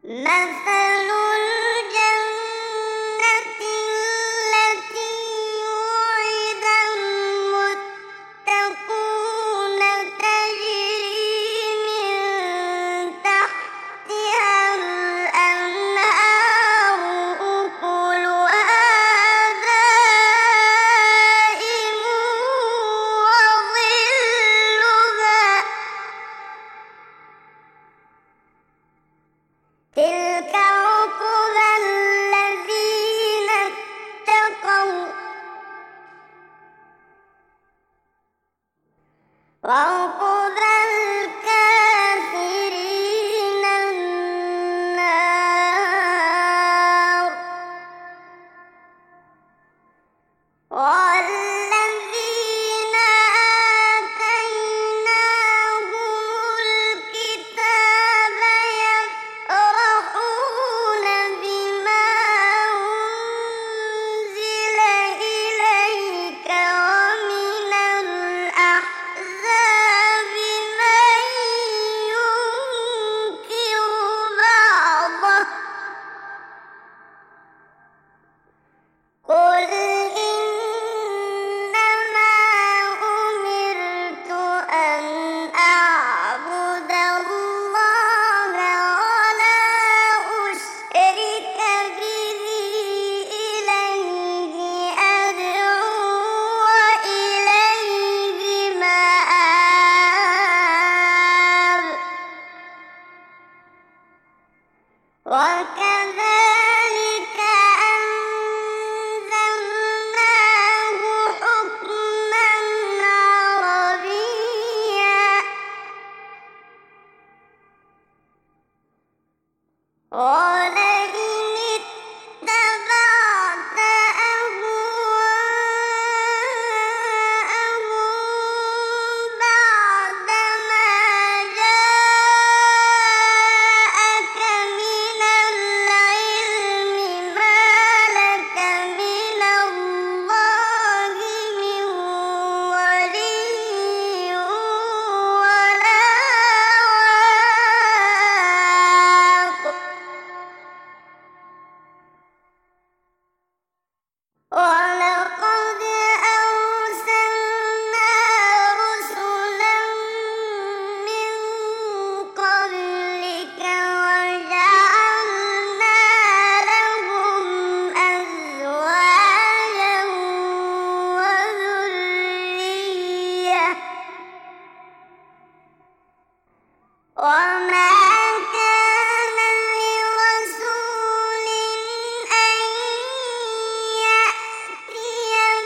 مثل الجنة التي وعد المتقون تجري من تحتها الأنهار أكلها دائم وظلها تلك عقبى الذين اتقوا وعقبى الكافرين النار والذين آتيناهم الكتاب يفرحون بما أنزل إليك ومن الأحزاب من ينكر بعضه قل إنما أمرت أن أعبد الله ولا أشرك به إليه أدعو وإليه مآب وكذلك أنزلناه حكما عربيا ولئن اتبعت أهواءهم بعدما جاءك من العلم ما لك من الله من ولي ولا واق ولقد أرسلنا رسلا من قبلك وجعلنا لهم أزواجا وذرية وما كان لرسول أن يأتي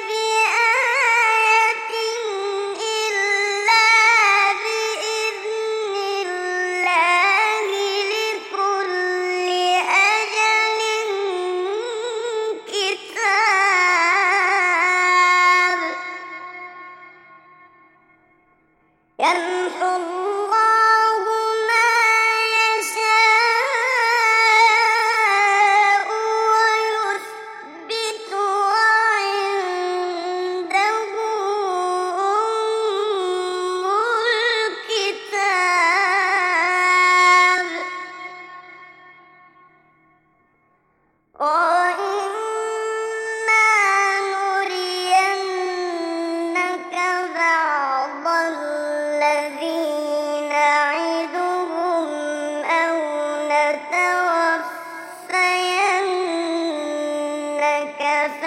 بآية إلا بإذن الله لكل أجل كتاب يمحو الله ما يشاء ويثبت وعنده أم الكتاب وإما نرينك بعض الذي نعدهم أو نتوفينك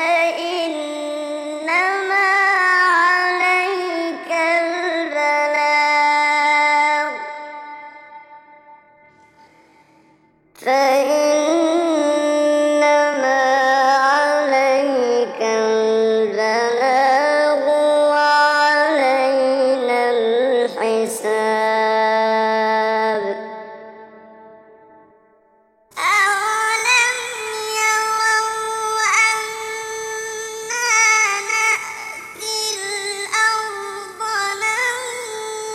فإنما عليك البلاغ وعلينا الحساب أولم يروا أنا نأتي الأرض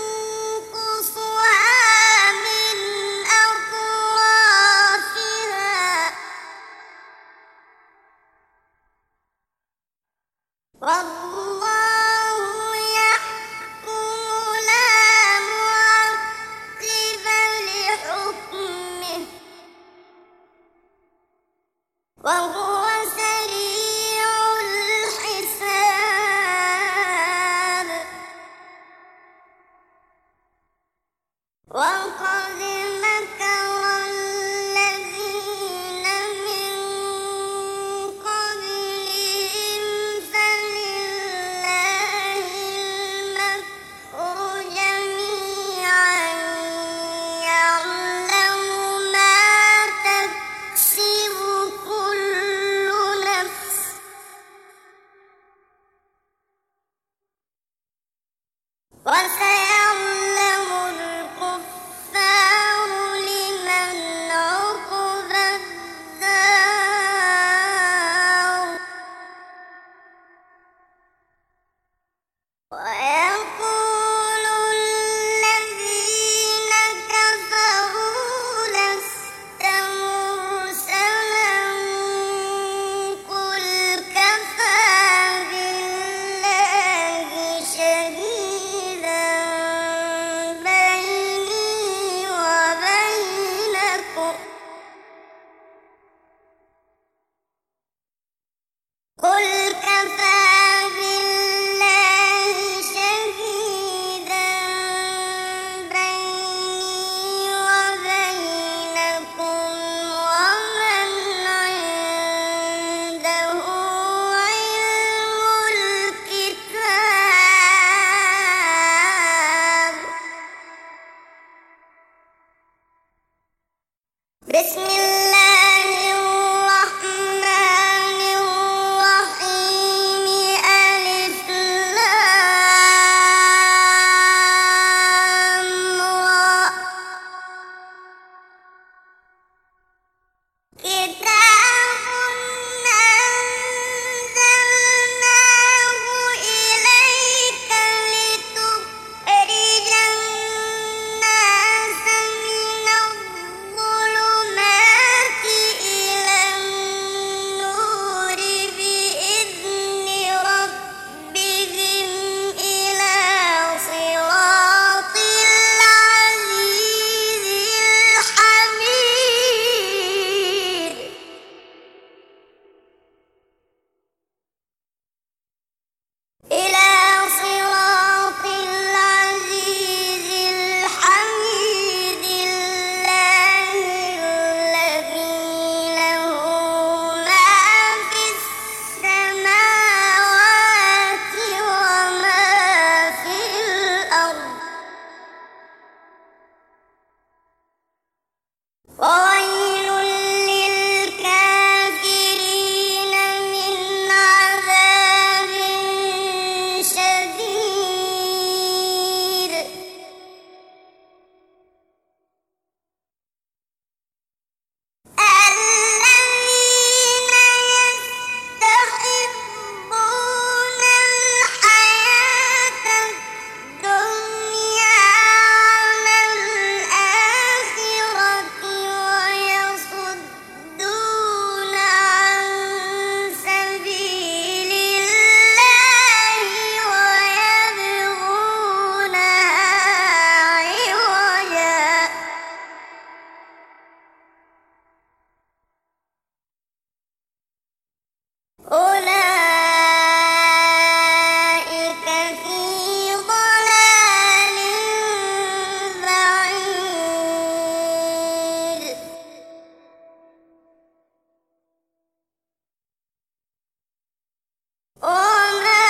ننقصها من أطرافها بسم الله الرحمن الرحيم ألف لام را كتاب أنزلناه إليك لتخرج الناس من الظلمات إلى النور بإذن ربهم إلى صراط العزيز الحميد إلى صراط العزيز الحميد الله الذي له ما في السماوات وما في الأرض وويل للكافرين من عذاب شديد الذين يستحبون الحياة الدنيا على الآخرة ويصدون عن سبيل الله ويبغونها عوجا أولئك في ضلال بعيد وما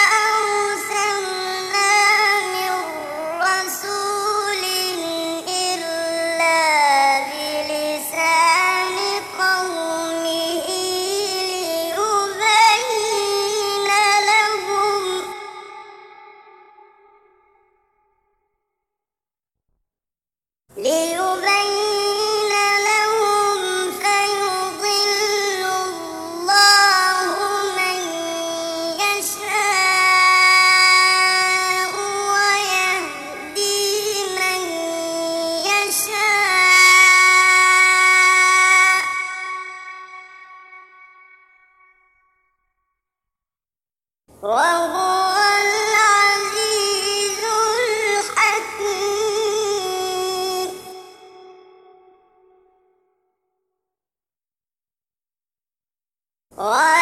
أرسلنا من رسول إلا بلسان قومه ليبين لهم فيضل الله من يشاء ويهدي من يشاء وهو العزيز الحكيم و